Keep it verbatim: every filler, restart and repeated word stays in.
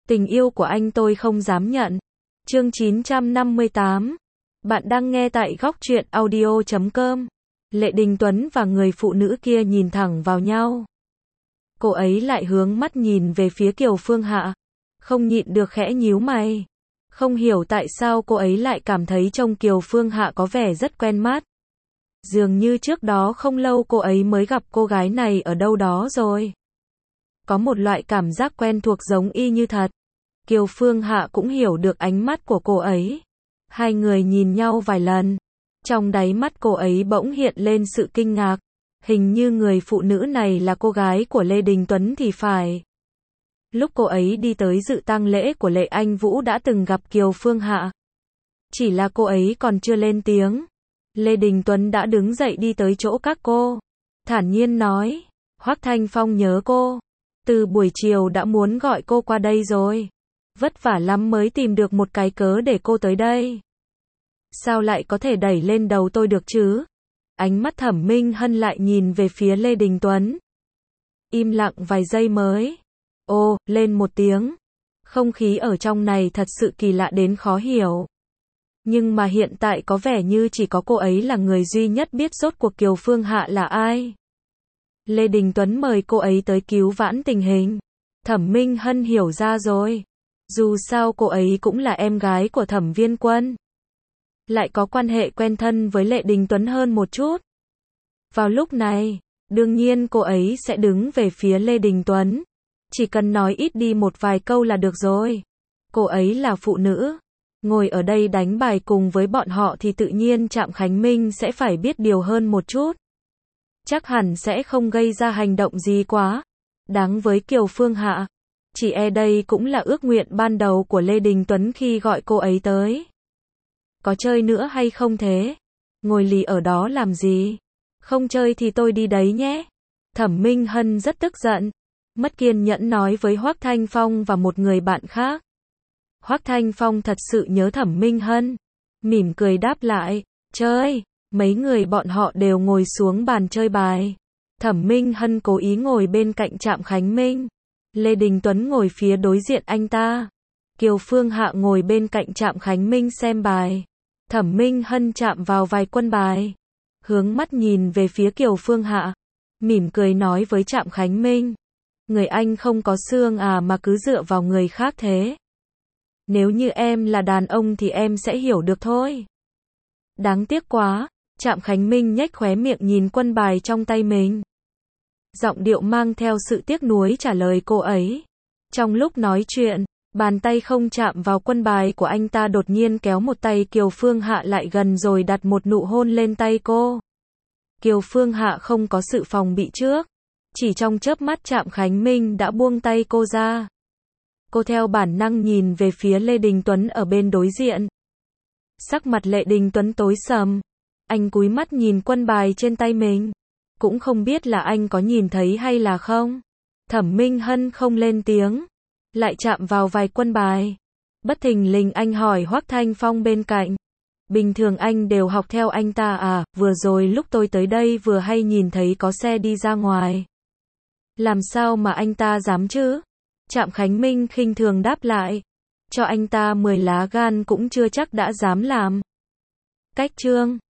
Tình yêu của anh tôi không dám nhận. Chương chín trăm năm mươi tám. Bạn đang nghe tại góc truyện audio chấm com. Lệ Đình Tuấn và người phụ nữ kia nhìn thẳng vào nhau. Cô ấy lại hướng mắt nhìn về phía Kiều Phương Hạ. Không nhịn được khẽ nhíu mày. Không hiểu tại sao cô ấy lại cảm thấy trông Kiều Phương Hạ có vẻ rất quen mắt. Dường như trước đó không lâu cô ấy mới gặp cô gái này ở đâu đó rồi. Có một loại cảm giác quen thuộc giống y như thật. Kiều Phương Hạ cũng hiểu được ánh mắt của cô ấy. Hai người nhìn nhau vài lần. Trong đáy mắt cô ấy bỗng hiện lên sự kinh ngạc. Hình như người phụ nữ này là cô gái của Lê Đình Tuấn thì phải. Lúc cô ấy đi tới dự tang lễ của Lệ Anh Vũ đã từng gặp Kiều Phương Hạ. Chỉ là cô ấy còn chưa lên tiếng. Lê Đình Tuấn đã đứng dậy đi tới chỗ các cô. Thản nhiên nói, Hoắc Thanh Phong nhớ cô. Từ buổi chiều đã muốn gọi cô qua đây rồi. Vất vả lắm mới tìm được một cái cớ để cô tới đây. Sao lại có thể đẩy lên đầu tôi được chứ? Ánh mắt Thẩm Minh Hân lại nhìn về phía Lê Đình Tuấn. Im lặng vài giây mới. Ô, lên một tiếng. Không khí ở trong này thật sự kỳ lạ đến khó hiểu. Nhưng mà hiện tại có vẻ như chỉ có cô ấy là người duy nhất biết rốt cuộc Kiều Phương Hạ là ai. Lê Đình Tuấn mời cô ấy tới cứu vãn tình hình. Thẩm Minh Hân hiểu ra rồi. Dù sao cô ấy cũng là em gái của Thẩm Viên Quân. Lại có quan hệ quen thân với Lệ Đình Tuấn hơn một chút. Vào lúc này, đương nhiên cô ấy sẽ đứng về phía Lê Đình Tuấn. Chỉ cần nói ít đi một vài câu là được rồi. Cô ấy là phụ nữ. Ngồi ở đây đánh bài cùng với bọn họ thì tự nhiên Trạm Khánh Minh sẽ phải biết điều hơn một chút. Chắc hẳn sẽ không gây ra hành động gì quá đáng với Kiều Phương Hạ. Chỉ e đây cũng là ước nguyện ban đầu của Lê Đình Tuấn khi gọi cô ấy tới. Có chơi nữa hay không thế? Ngồi lì ở đó làm gì? Không chơi thì tôi đi đấy nhé. Thẩm Minh Hân rất tức giận. Mất kiên nhẫn nói với Hoắc Thanh Phong và một người bạn khác. Hoắc Thanh Phong thật sự nhớ Thẩm Minh Hân. Mỉm cười đáp lại, chơi. Mấy người bọn họ đều ngồi xuống bàn chơi bài. Thẩm Minh Hân cố ý ngồi bên cạnh Trạm Khánh Minh. Lê Đình Tuấn ngồi phía đối diện anh ta. Kiều Phương Hạ ngồi bên cạnh Trạm Khánh Minh xem bài. Thẩm Minh Hân chạm vào vài quân bài. Hướng mắt nhìn về phía Kiều Phương Hạ. Mỉm cười nói với Trạm Khánh Minh. Người anh không có xương à mà cứ dựa vào người khác thế. Nếu như em là đàn ông thì em sẽ hiểu được thôi. Đáng tiếc quá. Trạm Khánh Minh nhếch khóe miệng nhìn quân bài trong tay mình. Giọng điệu mang theo sự tiếc nuối trả lời cô ấy. Trong lúc nói chuyện, bàn tay không chạm vào quân bài của anh ta đột nhiên kéo một tay Kiều Phương Hạ lại gần rồi đặt một nụ hôn lên tay cô. Kiều Phương Hạ không có sự phòng bị trước. Chỉ trong chớp mắt Trạm Khánh Minh đã buông tay cô ra. Cô theo bản năng nhìn về phía Lê Đình Tuấn ở bên đối diện. Sắc mặt Lê Đình Tuấn tối sầm. Anh cúi mắt nhìn quân bài trên tay mình. Cũng không biết là anh có nhìn thấy hay là không. Thẩm Minh Hân không lên tiếng. Lại chạm vào vài quân bài. Bất thình lình anh hỏi Hoắc Thanh Phong bên cạnh. Bình thường anh đều học theo anh ta à, vừa rồi lúc tôi tới đây vừa hay nhìn thấy có xe đi ra ngoài. Làm sao mà anh ta dám chứ? Trạm Khánh Minh khinh thường đáp lại. Cho anh ta mười lá gan cũng chưa chắc đã dám làm. Cách chương